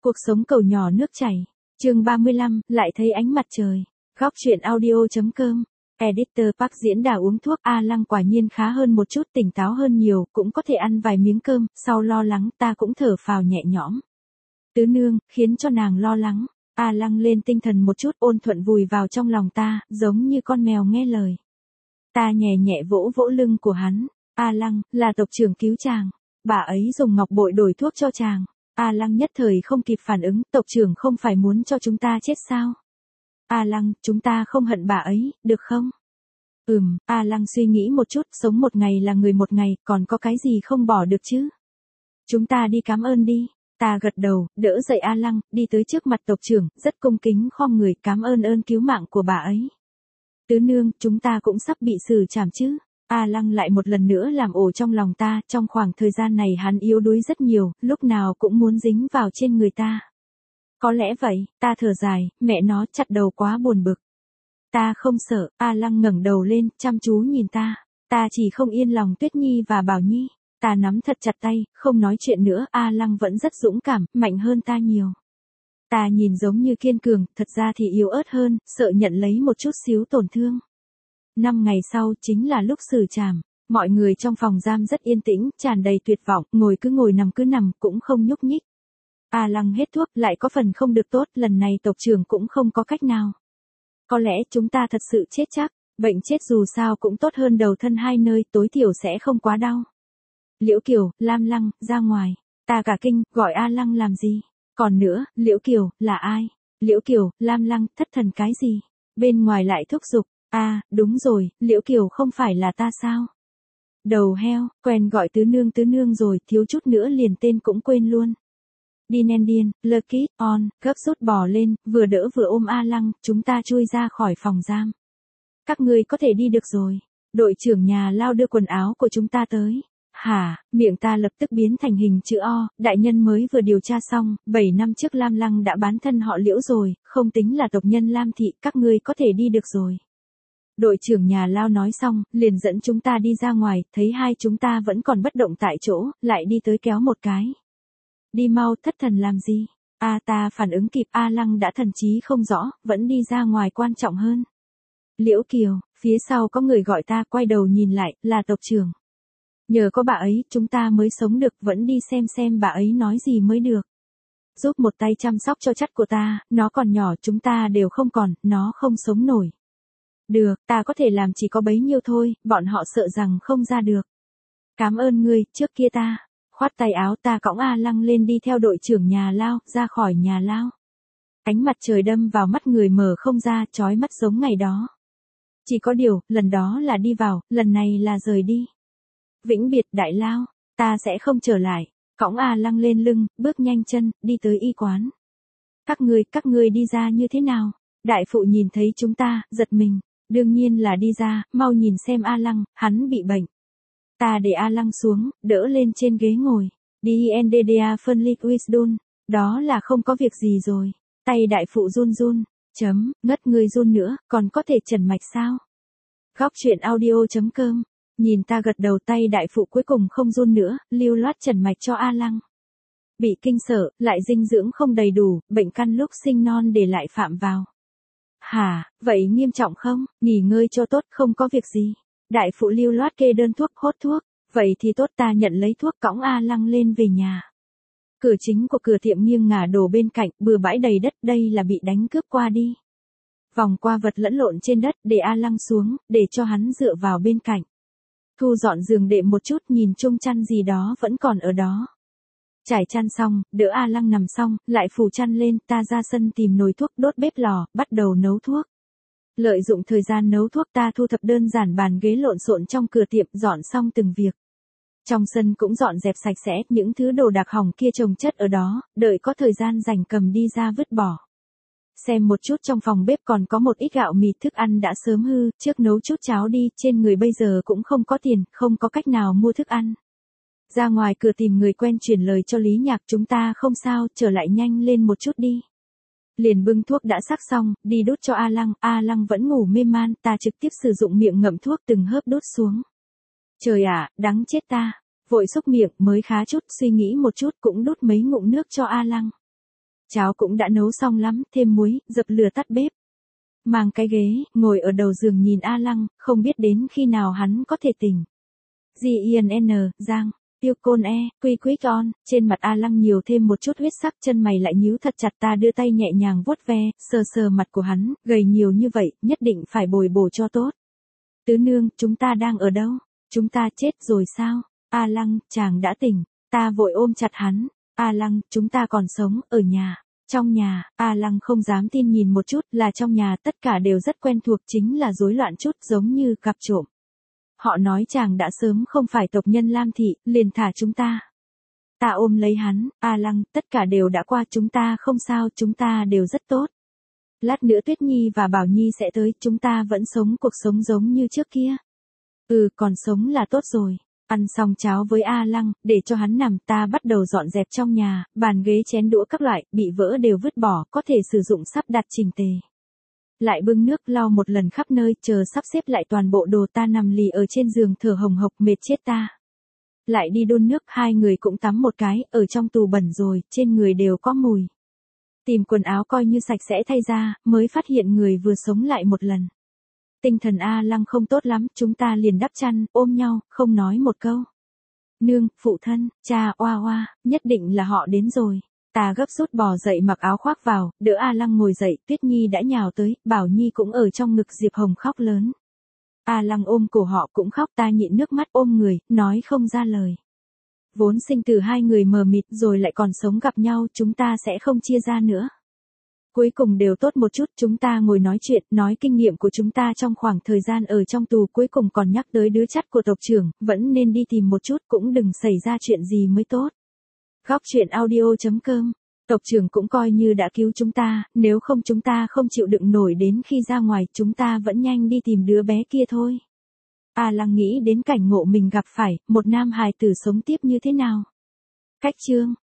Cuộc sống cầu nhỏ nước chảy. Chương 35, lại thấy ánh mặt trời. Góc truyện audio.com. Editor Park diễn đà uống thuốc. A Lăng quả nhiên khá hơn một chút, tỉnh táo hơn nhiều, cũng có thể ăn vài miếng cơm, sau lo lắng ta cũng thở phào nhẹ nhõm. Tứ nương, khiến cho nàng lo lắng. A Lăng lên tinh thần một chút, ôn thuận vùi vào trong lòng ta, giống như con mèo nghe lời. Ta nhẹ nhẹ vỗ vỗ lưng của hắn. A Lăng, là tộc trưởng cứu chàng. Bà ấy dùng ngọc bội đổi thuốc cho chàng. A Lăng nhất thời không kịp phản ứng, tộc trưởng không phải muốn cho chúng ta chết sao? A Lăng, chúng ta không hận bà ấy, được không? A Lăng suy nghĩ một chút, sống một ngày là người một ngày, còn có cái gì không bỏ được chứ? Chúng ta đi cảm ơn đi. Ta gật đầu, đỡ dậy A Lăng, đi tới trước mặt tộc trưởng, rất cung kính khom người cảm ơn ơn cứu mạng của bà ấy. Tứ nương, chúng ta cũng sắp bị xử trảm chứ? A Lăng lại một lần nữa làm ổ trong lòng ta, trong khoảng thời gian này hắn yếu đuối rất nhiều, lúc nào cũng muốn dính vào trên người ta. Có lẽ vậy, ta thở dài, mẹ nó chặt đầu quá buồn bực. Ta không sợ, A Lăng ngẩng đầu lên, chăm chú nhìn ta. Ta chỉ không yên lòng Tuyết Nhi và Bảo Nhi. Ta nắm thật chặt tay, không nói chuyện nữa, A Lăng vẫn rất dũng cảm, mạnh hơn ta nhiều. Ta nhìn giống như kiên cường, thật ra thì yếu ớt hơn, sợ nhận lấy một chút xíu tổn thương. 5 ngày sau chính là lúc xử trảm, mọi người trong phòng giam rất yên tĩnh, tràn đầy tuyệt vọng, ngồi nằm cứ nằm, cũng không nhúc nhích. A Lăng hết thuốc, lại có phần không được tốt, lần này tộc trưởng cũng không có cách nào. Có lẽ chúng ta thật sự chết chắc, bệnh chết dù sao cũng tốt hơn đầu thân hai nơi, tối thiểu sẽ không quá đau. Liễu Kiều, Lam Lăng, ra ngoài. Ta cả kinh, gọi A Lăng làm gì? Còn nữa, Liễu Kiều, là ai? Liễu Kiều, Lam Lăng, thất thần cái gì? Bên ngoài lại thúc giục. À, đúng rồi, Liễu Kiều không phải là ta sao? Đầu heo, quen gọi tứ nương rồi, thiếu chút nữa liền tên cũng quên luôn. Điên, Lucky, on, gấp rút bò lên, vừa đỡ vừa ôm A Lăng, chúng ta chui ra khỏi phòng giam. Các ngươi có thể đi được rồi. Đội trưởng nhà lao đưa quần áo của chúng ta tới. Hả, miệng ta lập tức biến thành hình chữ O, đại nhân mới vừa điều tra xong, 7 năm trước Lam Lăng đã bán thân họ Liễu rồi, không tính là tộc nhân Lam thị, các ngươi có thể đi được rồi. Đội trưởng nhà lao nói xong, liền dẫn chúng ta đi ra ngoài, thấy hai chúng ta vẫn còn bất động tại chỗ, lại đi tới kéo một cái. Đi mau, thất thần làm gì? Ta phản ứng kịp, A Lăng đã thần trí không rõ, vẫn đi ra ngoài quan trọng hơn. Liễu Kiều, phía sau có người gọi ta, quay đầu nhìn lại, là tộc trưởng. Nhờ có bà ấy, chúng ta mới sống được, vẫn đi xem bà ấy nói gì mới được. Giúp một tay chăm sóc cho chắt của ta, nó còn nhỏ, chúng ta đều không còn, nó không sống nổi. Được, ta có thể làm chỉ có bấy nhiêu thôi, bọn họ sợ rằng không ra được. Cảm ơn ngươi, trước kia ta. Khoát tay áo, ta cõng A Lăng lên đi theo đội trưởng nhà lao, ra khỏi nhà lao. Ánh mặt trời đâm vào mắt người mở không ra, chói mắt giống ngày đó. Chỉ có điều, lần đó là đi vào, lần này là rời đi. Vĩnh biệt đại lao, ta sẽ không trở lại. Cõng A Lăng lên lưng, bước nhanh chân, đi tới y quán. Các ngươi đi ra như thế nào? Đại phụ nhìn thấy chúng ta, giật mình. Đương nhiên là đi ra, mau nhìn xem A Lăng, hắn bị bệnh. Ta để A Lăng xuống, đỡ lên trên ghế ngồi. DNDDA phân liquid, đó là không có việc gì rồi. Tay đại phụ run. Ngất người run nữa, còn có thể trần mạch sao? Góc truyện audio.com. Nhìn ta gật đầu, tay đại phụ cuối cùng không run nữa, lưu loát trần mạch cho A Lăng. Bị kinh sợ, lại dinh dưỡng không đầy đủ, bệnh căn lúc sinh non để lại phạm vào. Hả, vậy nghiêm trọng không? Nghỉ ngơi cho tốt, không có việc gì. Đại phụ lưu loát kê đơn thuốc, hốt thuốc. Vậy thì tốt, ta nhận lấy thuốc, cõng A Lăng lên về nhà. Cửa chính của cửa tiệm nghiêng ngả đổ bên cạnh, bừa bãi đầy đất, đây là bị đánh cướp qua đi. Vòng qua vật lẫn lộn trên đất, để A Lăng xuống, để cho hắn dựa vào bên cạnh. Thu dọn giường đệm một chút, nhìn chung chăn gì đó vẫn còn ở đó. Trải chăn xong, đỡ A Lăng nằm xong, lại phủ chăn lên, ta ra sân tìm nồi thuốc, đốt bếp lò, bắt đầu nấu thuốc. Lợi dụng thời gian nấu thuốc, ta thu thập đơn giản bàn ghế lộn xộn trong cửa tiệm, dọn xong từng việc. Trong sân cũng dọn dẹp sạch sẽ, những thứ đồ đạc hỏng kia chồng chất ở đó, đợi có thời gian rảnh cầm đi ra vứt bỏ. Xem một chút trong phòng bếp còn có một ít gạo mì, thức ăn đã sớm hư, trước nấu chút cháo đi, trên người bây giờ cũng không có tiền, không có cách nào mua thức ăn. Ra ngoài cửa tìm người quen chuyển lời cho Lý Nhạc, chúng ta không sao, trở lại nhanh lên một chút đi. Liền bưng thuốc đã sắc xong, đi đút cho A Lăng vẫn ngủ mê man, ta trực tiếp sử dụng miệng ngậm thuốc từng hớp đút xuống. Trời ạ, đắng chết ta, vội xúc miệng mới khá chút, suy nghĩ một chút cũng đút mấy ngụm nước cho A Lăng. Cháo cũng đã nấu xong lắm, thêm muối, dập lửa tắt bếp. Mang cái ghế, ngồi ở đầu giường nhìn A Lăng, không biết đến khi nào hắn có thể tỉnh. G-I-N-N, Giang, tiêu côn e, quy quyết on, trên mặt A Lăng nhiều thêm một chút huyết sắc, chân mày lại nhíu thật chặt, ta đưa tay nhẹ nhàng vuốt ve, sờ sờ mặt của hắn, gầy nhiều như vậy, nhất định phải bồi bổ cho tốt. Tứ nương, chúng ta đang ở đâu? Chúng ta chết rồi sao? A Lăng, chàng đã tỉnh, ta vội ôm chặt hắn. A Lăng, chúng ta còn sống, ở nhà. Trong nhà, A Lăng không dám tin nhìn một chút, là trong nhà tất cả đều rất quen thuộc, chính là rối loạn chút giống như gặp trộm. Họ nói chàng đã sớm không phải tộc nhân Lam Thị, liền thả chúng ta. Ta ôm lấy hắn, A Lăng, tất cả đều đã qua, chúng ta không sao, chúng ta đều rất tốt. Lát nữa Tuyết Nhi và Bảo Nhi sẽ tới, chúng ta vẫn sống cuộc sống giống như trước kia. Còn sống là tốt rồi. Ăn xong cháo với A Lăng, để cho hắn nằm, ta bắt đầu dọn dẹp trong nhà, bàn ghế chén đũa các loại, bị vỡ đều vứt bỏ, có thể sử dụng sắp đặt chỉnh tề. Lại bưng nước lau một lần khắp nơi, chờ sắp xếp lại toàn bộ đồ, ta nằm lì ở trên giường thở hồng hộc mệt chết ta. Lại đi đun nước, hai người cũng tắm một cái, ở trong tù bẩn rồi, trên người đều có mùi. Tìm quần áo coi như sạch sẽ thay ra, mới phát hiện người vừa sống lại một lần. Tinh thần A Lăng không tốt lắm, chúng ta liền đắp chăn, ôm nhau, không nói một câu. Nương, phụ thân, cha, oa oa, nhất định là họ đến rồi. Ta gấp rút bò dậy mặc áo khoác vào, đỡ A Lăng ngồi dậy, Tuyết Nhi đã nhào tới, Bảo Nhi cũng ở trong ngực Diệp Hồng khóc lớn. A Lăng ôm cổ họ cũng khóc, ta nhịn nước mắt ôm người, nói không ra lời. Vốn sinh từ hai người mờ mịt rồi lại còn sống gặp nhau, chúng ta sẽ không chia ra nữa. Cuối cùng đều tốt một chút, chúng ta ngồi nói chuyện, nói kinh nghiệm của chúng ta trong khoảng thời gian ở trong tù, cuối cùng còn nhắc tới đứa chắt của tộc trưởng, vẫn nên đi tìm một chút, cũng đừng xảy ra chuyện gì mới tốt. Góc chuyện audio.com, tộc trưởng cũng coi như đã cứu chúng ta, nếu không chúng ta không chịu đựng nổi, đến khi ra ngoài, chúng ta vẫn nhanh đi tìm đứa bé kia thôi. A Lăng nghĩ đến cảnh ngộ mình gặp phải, một nam hài tử sống tiếp như thế nào. Cách chương